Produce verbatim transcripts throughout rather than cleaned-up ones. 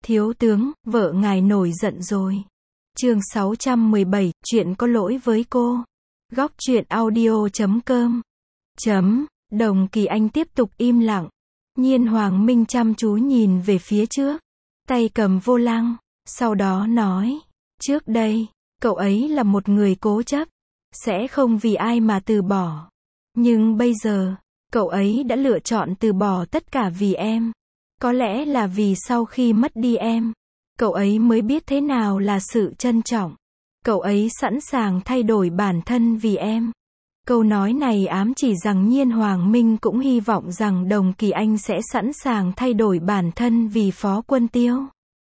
Thiếu tướng, vợ ngài nổi giận rồi. Chương sáu trăm mười bảy, chuyện có lỗi với cô. Góc truyện audio chấm com. Chấm, Đồng Kỳ Anh tiếp tục im lặng. Nhiên Hoàng Minh chăm chú nhìn về phía trước, tay cầm vô lăng, sau đó nói, trước đây, cậu ấy là một người cố chấp, sẽ không vì ai mà từ bỏ. Nhưng bây giờ, cậu ấy đã lựa chọn từ bỏ tất cả vì em. Có lẽ là vì sau khi mất đi em, cậu ấy mới biết thế nào là sự trân trọng. Cậu ấy sẵn sàng thay đổi bản thân vì em. Câu nói này ám chỉ rằng Nhiên Hoàng Minh cũng hy vọng rằng Đồng Kỳ Anh sẽ sẵn sàng thay đổi bản thân vì Phó Quân Tiêu.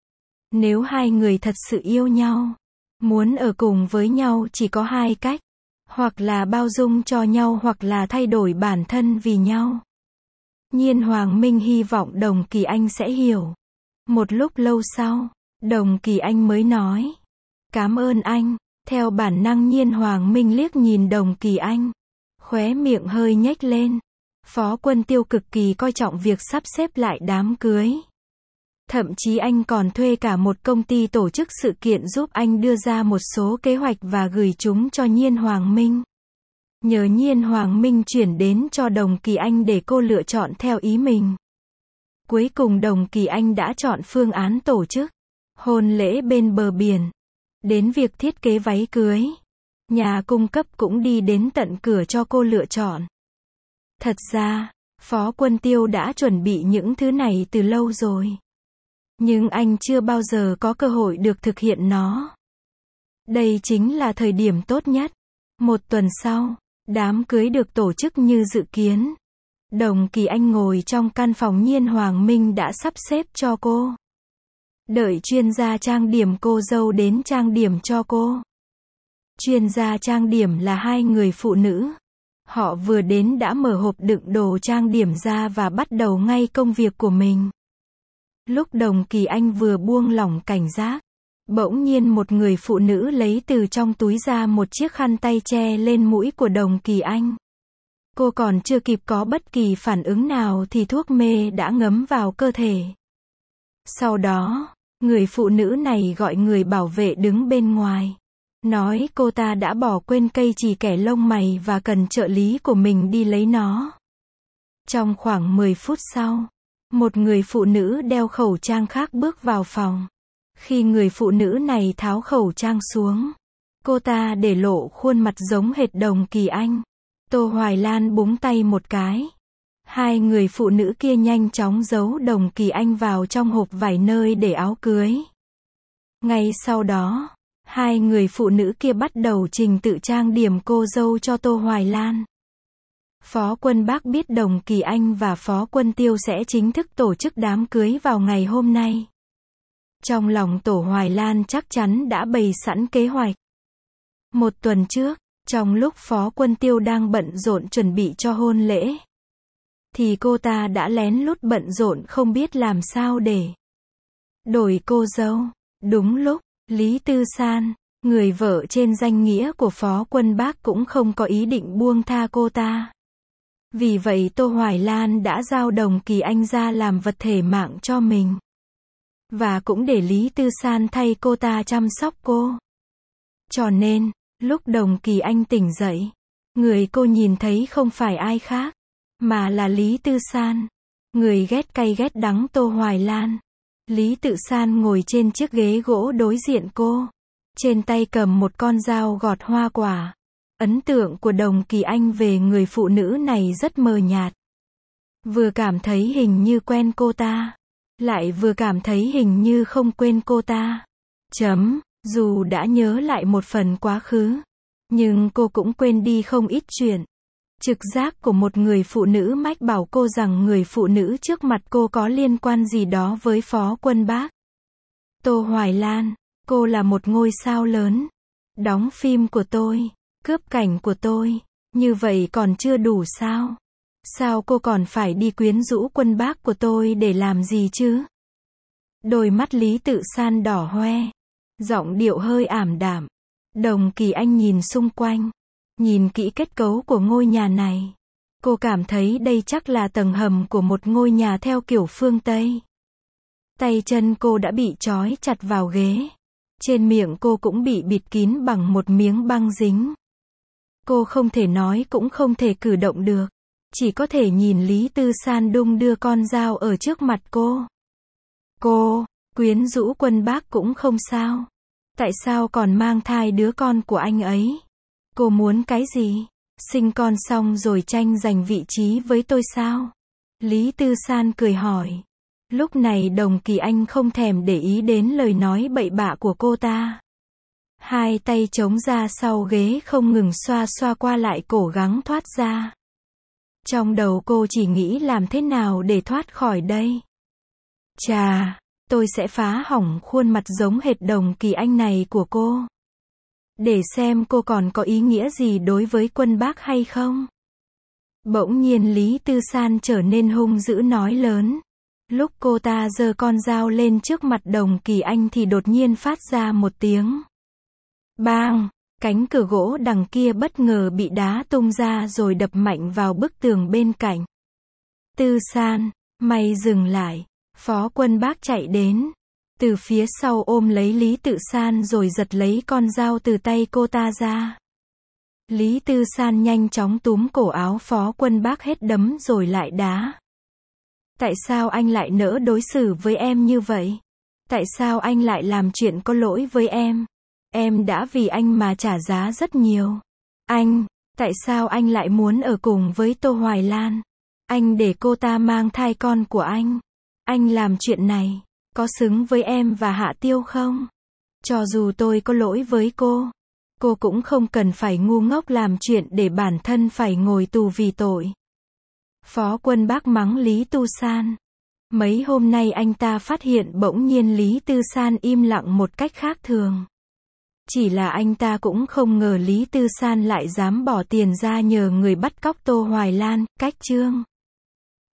Nếu hai người thật sự yêu nhau, muốn ở cùng với nhau chỉ có hai cách, hoặc là bao dung cho nhau hoặc là thay đổi bản thân vì nhau. Nhiên Hoàng Minh hy vọng Đồng Kỳ Anh sẽ hiểu. Một lúc lâu sau, Đồng Kỳ Anh mới nói, cảm ơn anh. Theo bản năng Nhiên Hoàng Minh liếc nhìn Đồng Kỳ Anh, khóe miệng hơi nhếch lên. Phó Quân Tiêu cực kỳ coi trọng việc sắp xếp lại đám cưới. Thậm chí anh còn thuê cả một công ty tổ chức sự kiện giúp anh đưa ra một số kế hoạch và gửi chúng cho Nhiên Hoàng Minh. Nhờ Nhiên Hoàng Minh chuyển đến cho Đồng Kỳ Anh để cô lựa chọn theo ý mình. Cuối cùng Đồng Kỳ Anh đã chọn phương án tổ chức hôn lễ bên bờ biển. Đến việc thiết kế váy cưới, nhà cung cấp cũng đi đến tận cửa cho cô lựa chọn. Thật ra, Phó Quân Tiêu đã chuẩn bị những thứ này từ lâu rồi. Nhưng anh chưa bao giờ có cơ hội được thực hiện nó. Đây chính là thời điểm tốt nhất. Một tuần sau, đám cưới được tổ chức như dự kiến. Đồng Kỳ Anh ngồi trong căn phòng Nhiên Hoàng Minh đã sắp xếp cho cô. Đợi chuyên gia trang điểm cô dâu đến trang điểm cho cô. Chuyên gia trang điểm là hai người phụ nữ. Họ vừa đến đã mở hộp đựng đồ trang điểm ra và bắt đầu ngay công việc của mình. Lúc Đồng Kỳ Anh vừa buông lỏng cảnh giác, bỗng nhiên một người phụ nữ lấy từ trong túi ra một chiếc khăn tay che lên mũi của Đồng Kỳ Anh. Cô còn chưa kịp có bất kỳ phản ứng nào thì thuốc mê đã ngấm vào cơ thể. Sau đó, người phụ nữ này gọi người bảo vệ đứng bên ngoài, nói cô ta đã bỏ quên cây chì kẻ lông mày và cần trợ lý của mình đi lấy nó. Trong khoảng mười phút sau, một người phụ nữ đeo khẩu trang khác bước vào phòng. Khi người phụ nữ này tháo khẩu trang xuống, cô ta để lộ khuôn mặt giống hệt Đồng Kỳ Anh. Tô Hoài Lan búng tay một cái. Hai người phụ nữ kia nhanh chóng giấu Đồng Kỳ Anh vào trong hộp vải nơi để áo cưới. Ngay sau đó, hai người phụ nữ kia bắt đầu trình tự trang điểm cô dâu cho Tô Hoài Lan. Phó Quân Bác biết Đồng Kỳ Anh và Phó Quân Tiêu sẽ chính thức tổ chức đám cưới vào ngày hôm nay. Trong lòng Tổ Hoài Lan chắc chắn đã bày sẵn kế hoạch. Một tuần trước, trong lúc Phó Quân Tiêu đang bận rộn chuẩn bị cho hôn lễ, thì cô ta đã lén lút bận rộn không biết làm sao để đổi cô dâu. Đúng lúc, Lý Tư San, người vợ trên danh nghĩa của Phó Quân Bác cũng không có ý định buông tha cô ta. Vì vậy Tô Hoài Lan đã giao Đồng Kỳ Anh ra làm vật thể mạng cho mình. Và cũng để Lý Tư San thay cô ta chăm sóc cô. Cho nên, lúc Đồng Kỳ Anh tỉnh dậy, người cô nhìn thấy không phải ai khác, mà là Lý Tư San, người ghét cay ghét đắng Tô Hoài Lan. Lý Tự San ngồi trên chiếc ghế gỗ đối diện cô, trên tay cầm một con dao gọt hoa quả. Ấn tượng của Đồng Kỳ Anh về người phụ nữ này rất mờ nhạt. Vừa cảm thấy hình như quen cô ta, lại vừa cảm thấy hình như không quên cô ta. Chấm, dù đã nhớ lại một phần quá khứ, nhưng cô cũng quên đi không ít chuyện. Trực giác của một người phụ nữ mách bảo cô rằng người phụ nữ trước mặt cô có liên quan gì đó với Phó Quân Bác. Tô Hoài Lan, cô là một ngôi sao lớn. Đóng phim của tôi, cướp cảnh của tôi, như vậy còn chưa đủ sao? Sao cô còn phải đi quyến rũ Quân Bác của tôi để làm gì chứ? Đôi mắt Lý Tự San đỏ hoe, giọng điệu hơi ảm đạm. Đồng Kỳ Anh nhìn xung quanh, nhìn kỹ kết cấu của ngôi nhà này. Cô cảm thấy đây chắc là tầng hầm của một ngôi nhà theo kiểu phương Tây. Tay chân cô đã bị trói chặt vào ghế. Trên miệng cô cũng bị bịt kín bằng một miếng băng dính. Cô không thể nói cũng không thể cử động được. Chỉ có thể nhìn Lý Tư San đung đưa con dao ở trước mặt cô. Cô, quyến rũ Quân Bác cũng không sao. Tại sao còn mang thai đứa con của anh ấy? Cô muốn cái gì? Sinh con xong rồi tranh giành vị trí với tôi sao? Lý Tư San cười hỏi. Lúc này Đồng Kỳ Anh không thèm để ý đến lời nói bậy bạ của cô ta. Hai tay chống ra sau ghế không ngừng xoa xoa qua lại cố gắng thoát ra. Trong đầu cô chỉ nghĩ làm thế nào để thoát khỏi đây. Chà, tôi sẽ phá hỏng khuôn mặt giống hệt Đồng Kỳ Anh này của cô. Để xem cô còn có ý nghĩa gì đối với Quân Bác hay không. Bỗng nhiên Lý Tư San trở nên hung dữ nói lớn. Lúc cô ta giơ con dao lên trước mặt Đồng Kỳ Anh thì đột nhiên phát ra một tiếng. Bang! Cánh cửa gỗ đằng kia bất ngờ bị đá tung ra rồi đập mạnh vào bức tường bên cạnh. Tư San, mày dừng lại. Phó Quân Bác chạy đến. Từ phía sau ôm lấy Lý Tư San rồi giật lấy con dao từ tay cô ta ra. Lý Tư San nhanh chóng túm cổ áo Phó Quân Bác hết đấm rồi lại đá. Tại sao anh lại nỡ đối xử với em như vậy? Tại sao anh lại làm chuyện có lỗi với em? Em đã vì anh mà trả giá rất nhiều. Anh, tại sao anh lại muốn ở cùng với Tô Hoài Lan? Anh để cô ta mang thai con của anh. Anh làm chuyện này, có xứng với em và Hạ Tiêu không? Cho dù tôi có lỗi với cô, cô cũng không cần phải ngu ngốc làm chuyện để bản thân phải ngồi tù vì tội. Phó Quân Bác mắng Lý Tư San. Mấy hôm nay anh ta phát hiện bỗng nhiên Lý Tư San im lặng một cách khác thường. Chỉ là anh ta cũng không ngờ Lý Tư San lại dám bỏ tiền ra nhờ người bắt cóc Tô Hoài Lan, cách chương.